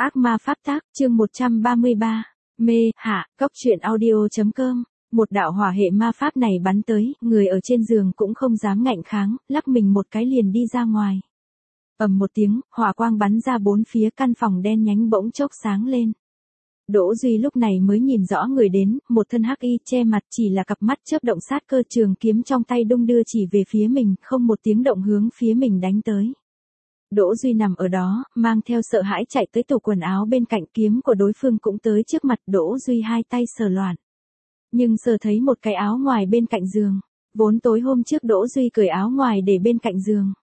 Ác ma pháp tác, chương 133. Mê, hạ, cốc truyện audio.com. Một đạo hỏa hệ ma pháp này bắn tới, người ở trên giường cũng không dám ngạnh kháng, lắc mình một cái liền đi ra ngoài. Ầm một tiếng, hỏa quang bắn ra bốn phía, căn phòng đen nhánh bỗng chốc sáng lên. Đỗ Duy lúc này mới nhìn rõ người đến, một thân hắc y che mặt, chỉ là cặp mắt chớp động sát cơ, trường kiếm trong tay đung đưa chỉ về phía mình, không một tiếng động hướng phía mình đánh tới. Đỗ Duy nằm ở đó, mang theo sợ hãi chạy tới tủ quần áo bên cạnh, kiếm của đối phương cũng tới trước mặt. Đỗ Duy hai tay sờ loạn, nhưng sờ thấy một cái áo ngoài bên cạnh giường. Vốn tối hôm trước Đỗ Duy cởi áo ngoài để bên cạnh giường.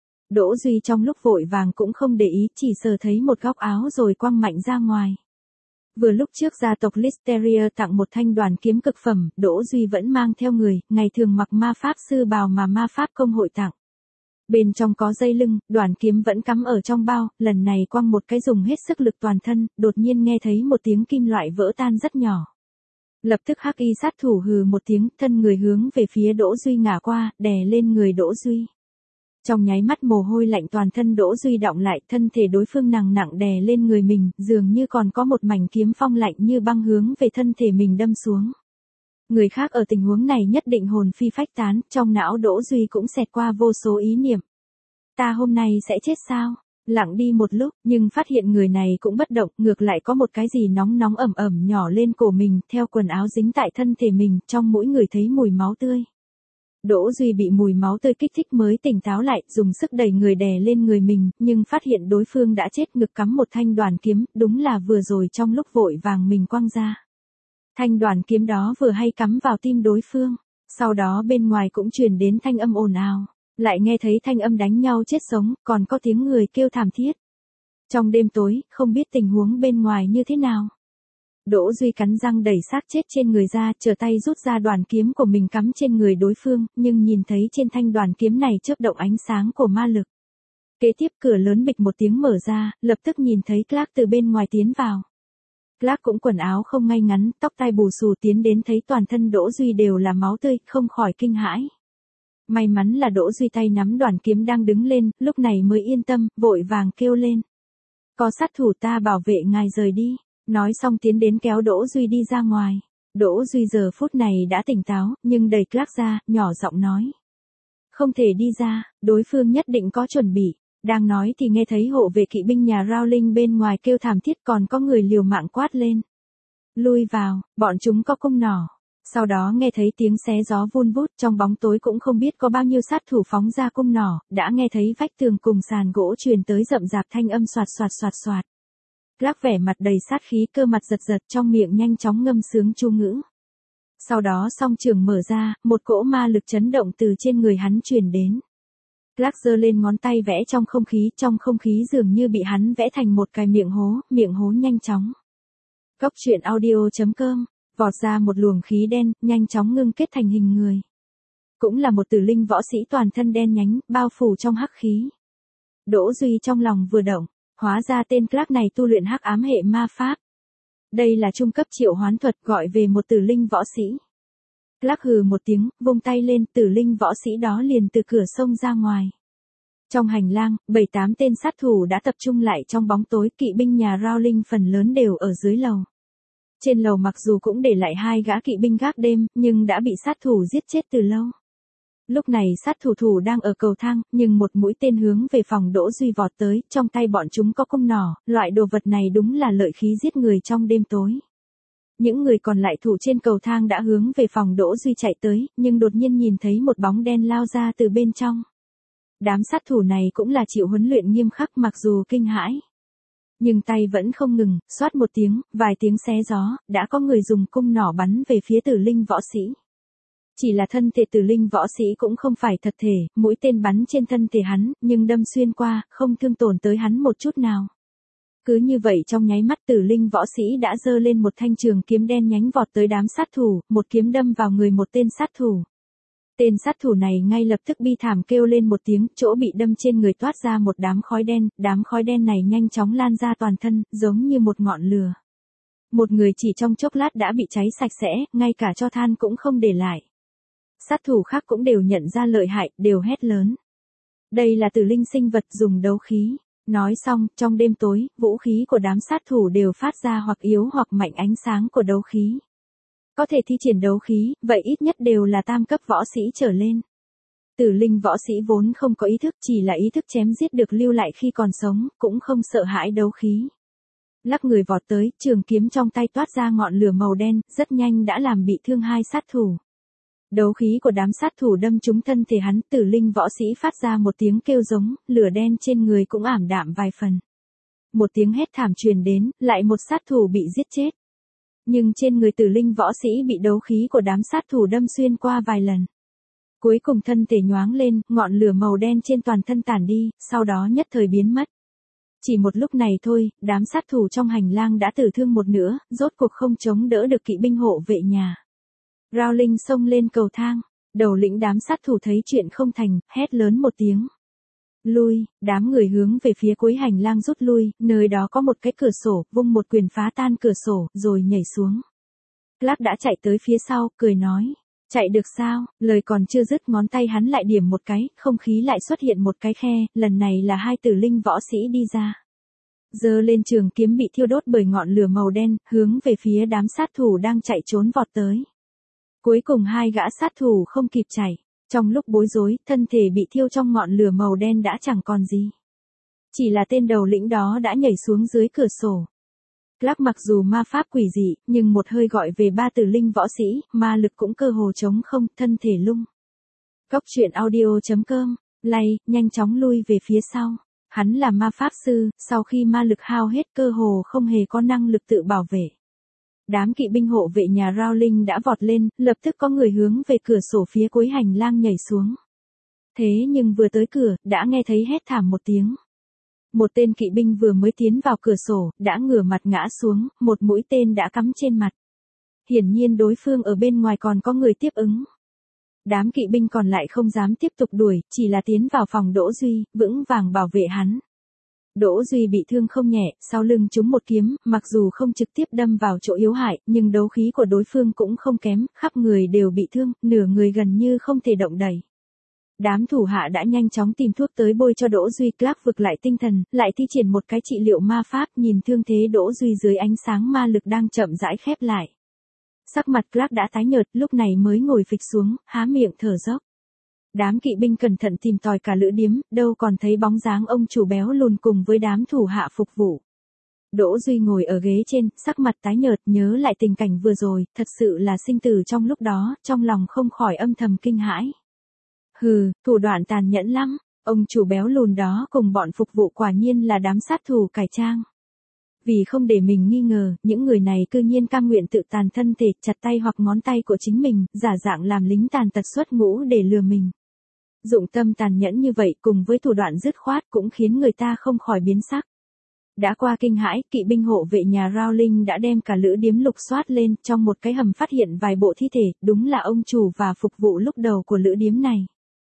Đỗ Duy trong lúc vội vàng cũng không để ý, chỉ sờ thấy một góc áo rồi quăng mạnh ra ngoài. Vừa lúc trước gia tộc Listeria tặng một thanh đoàn kiếm cực phẩm, Đỗ Duy vẫn mang theo người, ngày thường mặc ma pháp sư bào mà ma pháp công hội tặng. Bên trong có dây lưng, đoàn kiếm vẫn cắm ở trong bao, lần này quăng một cái dùng hết sức lực toàn thân, đột nhiên nghe thấy một tiếng kim loại vỡ tan rất nhỏ. Lập tức hắc y sát thủ hừ một tiếng, thân người hướng về phía Đỗ Duy ngả qua, đè lên người Đỗ Duy. Trong nháy mắt mồ hôi lạnh toàn thân Đỗ Duy đọng lại, thân thể đối phương nặng nặng đè lên người mình, dường như còn có một mảnh kiếm phong lạnh như băng hướng về thân thể mình đâm xuống. Người khác ở tình huống này nhất định hồn phi phách tán, trong não Đỗ Duy cũng xẹt qua vô số ý niệm. Ta hôm nay sẽ chết sao? Lặng đi một lúc, nhưng phát hiện người này cũng bất động, ngược lại có một cái gì nóng nóng ẩm ẩm nhỏ lên cổ mình, theo quần áo dính tại thân thể mình, trong mũi người thấy mùi máu tươi. Đỗ Duy bị mùi máu tươi kích thích mới tỉnh táo lại, dùng sức đẩy người đè lên người mình, nhưng phát hiện đối phương đã chết, ngực cắm một thanh đoàn kiếm, đúng là vừa rồi trong lúc vội vàng mình quăng ra. Thanh đoàn kiếm đó vừa hay cắm vào tim đối phương, sau đó bên ngoài cũng truyền đến thanh âm ồn ào, lại nghe thấy thanh âm đánh nhau chết sống, còn có tiếng người kêu thảm thiết. Trong đêm tối, không biết tình huống bên ngoài như thế nào. Đỗ Duy cắn răng đẩy xác chết trên người ra, trở tay rút ra đoàn kiếm của mình cắm trên người đối phương, nhưng nhìn thấy trên thanh đoàn kiếm này chớp động ánh sáng của ma lực. Kế tiếp cửa lớn bịch một tiếng mở ra, lập tức nhìn thấy Clark từ bên ngoài tiến vào. Clark cũng quần áo không ngay ngắn, tóc tai bù xù tiến đến thấy toàn thân Đỗ Duy đều là máu tươi, không khỏi kinh hãi. May mắn là Đỗ Duy tay nắm đoàn kiếm đang đứng lên, lúc này mới yên tâm, vội vàng kêu lên. Có sát thủ, ta bảo vệ ngài rời đi. Nói xong tiến đến kéo Đỗ Duy đi ra ngoài. Đỗ Duy giờ phút này đã tỉnh táo, nhưng đẩy Clark ra, nhỏ giọng nói. Không thể đi ra, đối phương nhất định có chuẩn bị. Đang nói thì nghe thấy hộ vệ kỵ binh nhà Rowling bên ngoài kêu thảm thiết, còn có người liều mạng quát lên. Lui vào, bọn chúng có cung nỏ. Sau đó nghe thấy tiếng xé gió vun vút, trong bóng tối cũng không biết có bao nhiêu sát thủ phóng ra cung nỏ, đã nghe thấy vách tường cùng sàn gỗ truyền tới rậm rạp thanh âm xoạt xoạt xoạt xoạt. Clark vẻ mặt đầy sát khí, cơ mặt giật giật, trong miệng nhanh chóng ngâm sướng chú ngữ. Sau đó song trường mở ra, một cỗ ma lực chấn động từ trên người hắn truyền đến. Clark giơ lên ngón tay vẽ trong không khí dường như bị hắn vẽ thành một cái miệng hố nhanh chóng. Cốc truyện audio.com, vọt ra một luồng khí đen, nhanh chóng ngưng kết thành hình người. Cũng là một tử linh võ sĩ toàn thân đen nhánh, bao phủ trong hắc khí. Đỗ Duy trong lòng vừa động, hóa ra tên Clark này tu luyện hắc ám hệ ma pháp. Đây là trung cấp triệu hoán thuật, gọi về một tử linh võ sĩ. Clark hừ một tiếng, vung tay lên, tử linh võ sĩ đó liền từ cửa xông ra ngoài. Trong hành lang, 7-8 tên sát thủ đã tập trung lại trong bóng tối, kỵ binh nhà Rowling phần lớn đều ở dưới lầu. Trên lầu mặc dù cũng để lại 2 gã kỵ binh gác đêm, nhưng đã bị sát thủ giết chết từ lâu. Lúc này sát thủ đang ở cầu thang, nhưng một mũi tên hướng về phòng Đỗ Duy vọt tới, trong tay bọn chúng có cung nỏ, loại đồ vật này đúng là lợi khí giết người trong đêm tối. Những người còn lại thủ trên cầu thang đã hướng về phòng Đỗ Duy chạy tới, nhưng đột nhiên nhìn thấy một bóng đen lao ra từ bên trong. Đám sát thủ này cũng là chịu huấn luyện nghiêm khắc, mặc dù kinh hãi, nhưng tay vẫn không ngừng, xoát một tiếng, vài tiếng xé gió, đã có người dùng cung nỏ bắn về phía tử linh võ sĩ. Chỉ là thân thể tử linh võ sĩ cũng không phải thật thể, mũi tên bắn trên thân thể hắn, nhưng đâm xuyên qua, không thương tổn tới hắn một chút nào. Cứ như vậy trong nháy mắt tử linh võ sĩ đã giơ lên một thanh trường kiếm đen nhánh vọt tới đám sát thủ, một kiếm đâm vào người một tên sát thủ. Tên sát thủ này ngay lập tức bi thảm kêu lên một tiếng, chỗ bị đâm trên người toát ra một đám khói đen này nhanh chóng lan ra toàn thân, giống như một ngọn lửa. Một người chỉ trong chốc lát đã bị cháy sạch sẽ, ngay cả tro than cũng không để lại. Sát thủ khác cũng đều nhận ra lợi hại, đều hét lớn. Đây là tử linh sinh vật dùng đấu khí. Nói xong, trong đêm tối, vũ khí của đám sát thủ đều phát ra hoặc yếu hoặc mạnh ánh sáng của đấu khí. Có thể thi triển đấu khí, vậy ít nhất đều là tam cấp võ sĩ trở lên. Tử linh võ sĩ vốn không có ý thức, chỉ là ý thức chém giết được lưu lại khi còn sống, cũng không sợ hãi đấu khí. Lắc người vọt tới, trường kiếm trong tay toát ra ngọn lửa màu đen, rất nhanh đã làm bị thương hai sát thủ. Đấu khí của đám sát thủ đâm trúng thân thể hắn, tử linh võ sĩ phát ra một tiếng kêu giống, lửa đen trên người cũng ảm đạm vài phần. Một tiếng hét thảm truyền đến, lại một sát thủ bị giết chết. Nhưng trên người tử linh võ sĩ bị đấu khí của đám sát thủ đâm xuyên qua vài lần. Cuối cùng thân thể nhoáng lên, ngọn lửa màu đen trên toàn thân tản đi, sau đó nhất thời biến mất. Chỉ một lúc này thôi, đám sát thủ trong hành lang đã tử thương một nửa, rốt cuộc không chống đỡ được kỵ binh hộ vệ nhà. Rowling xông lên cầu thang, đầu lĩnh đám sát thủ thấy chuyện không thành, hét lớn một tiếng. Lui, đám người hướng về phía cuối hành lang rút lui, nơi đó có một cái cửa sổ, vung một quyền phá tan cửa sổ, rồi nhảy xuống. Clark đã chạy tới phía sau, cười nói. Chạy được sao, lời còn chưa dứt ngón tay hắn lại điểm một cái, không khí lại xuất hiện một cái khe, lần này là hai tử linh võ sĩ đi ra. Giơ lên trường kiếm bị thiêu đốt bởi ngọn lửa màu đen, hướng về phía đám sát thủ đang chạy trốn vọt tới. Cuối cùng hai gã sát thủ không kịp chạy, trong lúc bối rối, thân thể bị thiêu trong ngọn lửa màu đen đã chẳng còn gì. Chỉ là tên đầu lĩnh đó đã nhảy xuống dưới cửa sổ. Clark mặc dù ma pháp quỷ dị, nhưng một hơi gọi về ba tử linh võ sĩ, ma lực cũng cơ hồ trống không, thân thể lung. Coctruyện.audio.com, nhanh chóng lui về phía sau. Hắn là ma pháp sư, sau khi ma lực hao hết cơ hồ không hề có năng lực tự bảo vệ. Đám kỵ binh hộ vệ nhà Rowling đã vọt lên, lập tức có người hướng về cửa sổ phía cuối hành lang nhảy xuống. Thế nhưng vừa tới cửa, đã nghe thấy hét thảm một tiếng. Một tên kỵ binh vừa mới tiến vào cửa sổ, đã ngửa mặt ngã xuống, một mũi tên đã cắm trên mặt. Hiển nhiên đối phương ở bên ngoài còn có người tiếp ứng. Đám kỵ binh còn lại không dám tiếp tục đuổi, chỉ là tiến vào phòng Đỗ Duy, vững vàng bảo vệ hắn. Đỗ Duy bị thương không nhẹ, sau lưng trúng một kiếm, mặc dù không trực tiếp đâm vào chỗ yếu hại, nhưng đấu khí của đối phương cũng không kém, khắp người đều bị thương, nửa người gần như không thể động đậy. Đám thủ hạ đã nhanh chóng tìm thuốc tới bôi cho Đỗ Duy. Clark vực lại tinh thần, lại thi triển một cái trị liệu ma pháp, nhìn thương thế Đỗ Duy dưới ánh sáng ma lực đang chậm rãi khép lại. Sắc mặt Clark đã tái nhợt, lúc này mới ngồi phịch xuống, há miệng thở dốc. Đám kỵ binh cẩn thận tìm tòi cả lữ điếm, đâu còn thấy bóng dáng ông chủ béo lùn cùng với đám thủ hạ phục vụ. Đỗ Duy ngồi ở ghế trên, sắc mặt tái nhợt, nhớ lại tình cảnh vừa rồi, thật sự là sinh tử trong lúc đó, trong lòng không khỏi âm thầm kinh hãi. Hừ, thủ đoạn tàn nhẫn lắm, ông chủ béo lùn đó cùng bọn phục vụ quả nhiên là đám sát thủ cải trang. Vì không để mình nghi ngờ, những người này cư nhiên cam nguyện tự tàn thân thể, chặt tay hoặc ngón tay của chính mình, giả dạng làm lính tàn tật xuất ngũ để lừa mình. Dụng tâm tàn nhẫn như vậy cùng với thủ đoạn dứt khoát cũng khiến người ta không khỏi biến sắc. Đã qua kinh hãi, kỵ binh hộ vệ nhà Rowling đã đem cả lữ điếm lục soát lên, trong một cái hầm phát hiện vài bộ thi thể, đúng là ông chủ và phục vụ lúc đầu của lữ điếm này.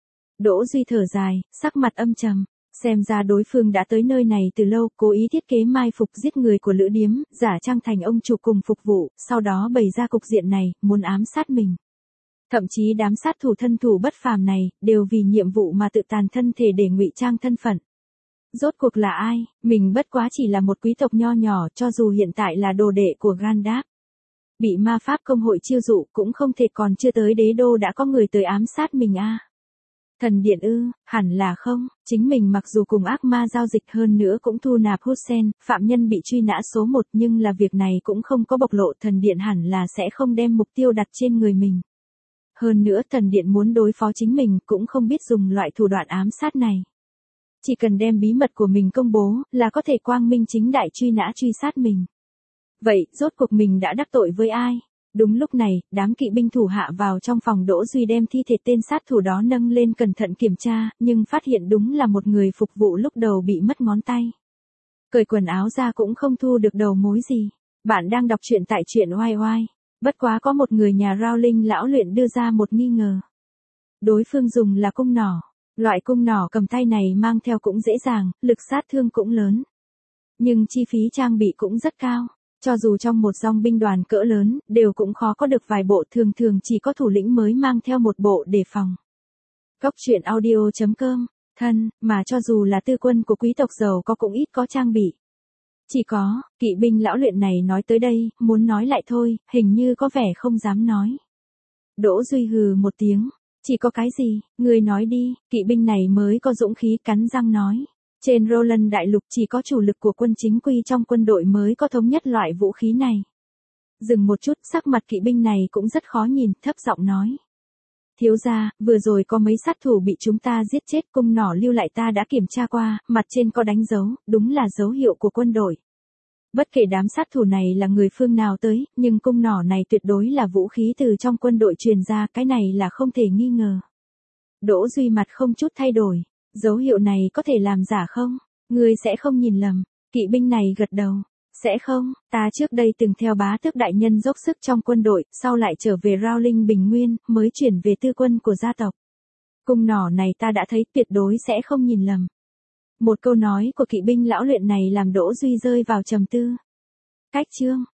Đỗ Duy thở dài, sắc mặt âm trầm, xem ra đối phương đã tới nơi này từ lâu, cố ý thiết kế mai phục giết người của lữ điếm, giả trang thành ông chủ cùng phục vụ, sau đó bày ra cục diện này, muốn ám sát mình. Thậm chí đám sát thủ thân thủ bất phàm này, đều vì nhiệm vụ mà tự tàn thân thể để ngụy trang thân phận. Rốt cuộc là ai, mình bất quá chỉ là một quý tộc nho nhỏ, cho dù hiện tại là đồ đệ của Gandalf. Bị ma pháp công hội chiêu dụ cũng không thể, còn chưa tới đế đô đã có người tới ám sát mình a. Thần điện ư, hẳn là không, chính mình mặc dù cùng ác ma giao dịch hơn nữa cũng thu nạp Hussein, phạm nhân bị truy nã số 1, nhưng là việc này cũng không có bộc lộ, thần điện hẳn là sẽ không đem mục tiêu đặt trên người mình. Hơn nữa thần điện muốn đối phó chính mình cũng không biết dùng loại thủ đoạn ám sát này. Chỉ cần đem bí mật của mình công bố là có thể quang minh chính đại truy nã truy sát mình. Vậy, rốt cuộc mình đã đắc tội với ai? Đúng lúc này, đám kỵ binh thủ hạ vào trong phòng Đỗ Duy đem thi thể tên sát thủ đó nâng lên cẩn thận kiểm tra, nhưng phát hiện đúng là một người phục vụ lúc đầu bị mất ngón tay. Cởi quần áo ra cũng không thu được đầu mối gì. Bạn đang đọc truyện tại truyện oai oai. Bất quá có một người nhà Rowling lão luyện đưa ra một nghi ngờ. Đối phương dùng là cung nỏ. Loại cung nỏ cầm tay này mang theo cũng dễ dàng, lực sát thương cũng lớn. Nhưng chi phí trang bị cũng rất cao. Cho dù trong một dòng binh đoàn cỡ lớn, đều cũng khó có được vài bộ, thường thường chỉ có thủ lĩnh mới mang theo một bộ để phòng. Coctruyện.audio.com, thân, mà cho dù là tư quân của quý tộc giàu có cũng ít có trang bị. Chỉ có, kỵ binh lão luyện này nói tới đây, muốn nói lại thôi, hình như có vẻ không dám nói. Đỗ Duy hừ một tiếng, chỉ có cái gì, ngươi nói đi, kỵ binh này mới có dũng khí cắn răng nói. Trên Roland đại lục chỉ có chủ lực của quân chính quy trong quân đội mới có thống nhất loại vũ khí này. Dừng một chút, sắc mặt kỵ binh này cũng rất khó nhìn, thấp giọng nói. Thiếu gia, vừa rồi có mấy sát thủ bị chúng ta giết chết, cung nỏ lưu lại ta đã kiểm tra qua, mặt trên có đánh dấu, đúng là dấu hiệu của quân đội. Bất kể đám sát thủ này là người phương nào tới, nhưng cung nỏ này tuyệt đối là vũ khí từ trong quân đội truyền ra, cái này là không thể nghi ngờ. Đỗ Duy mặt không chút thay đổi, dấu hiệu này có thể làm giả không? Ngươi sẽ không nhìn lầm. Kỵ binh này gật đầu. Sẽ không, ta trước đây từng theo bá tước đại nhân dốc sức trong quân đội, sau lại trở về Rowling Bình Nguyên, mới chuyển về tư quân của gia tộc. Cung nỏ này ta đã thấy, tuyệt đối sẽ không nhìn lầm. Một câu nói của kỵ binh lão luyện này làm Đỗ Duy rơi vào trầm tư. Cách chương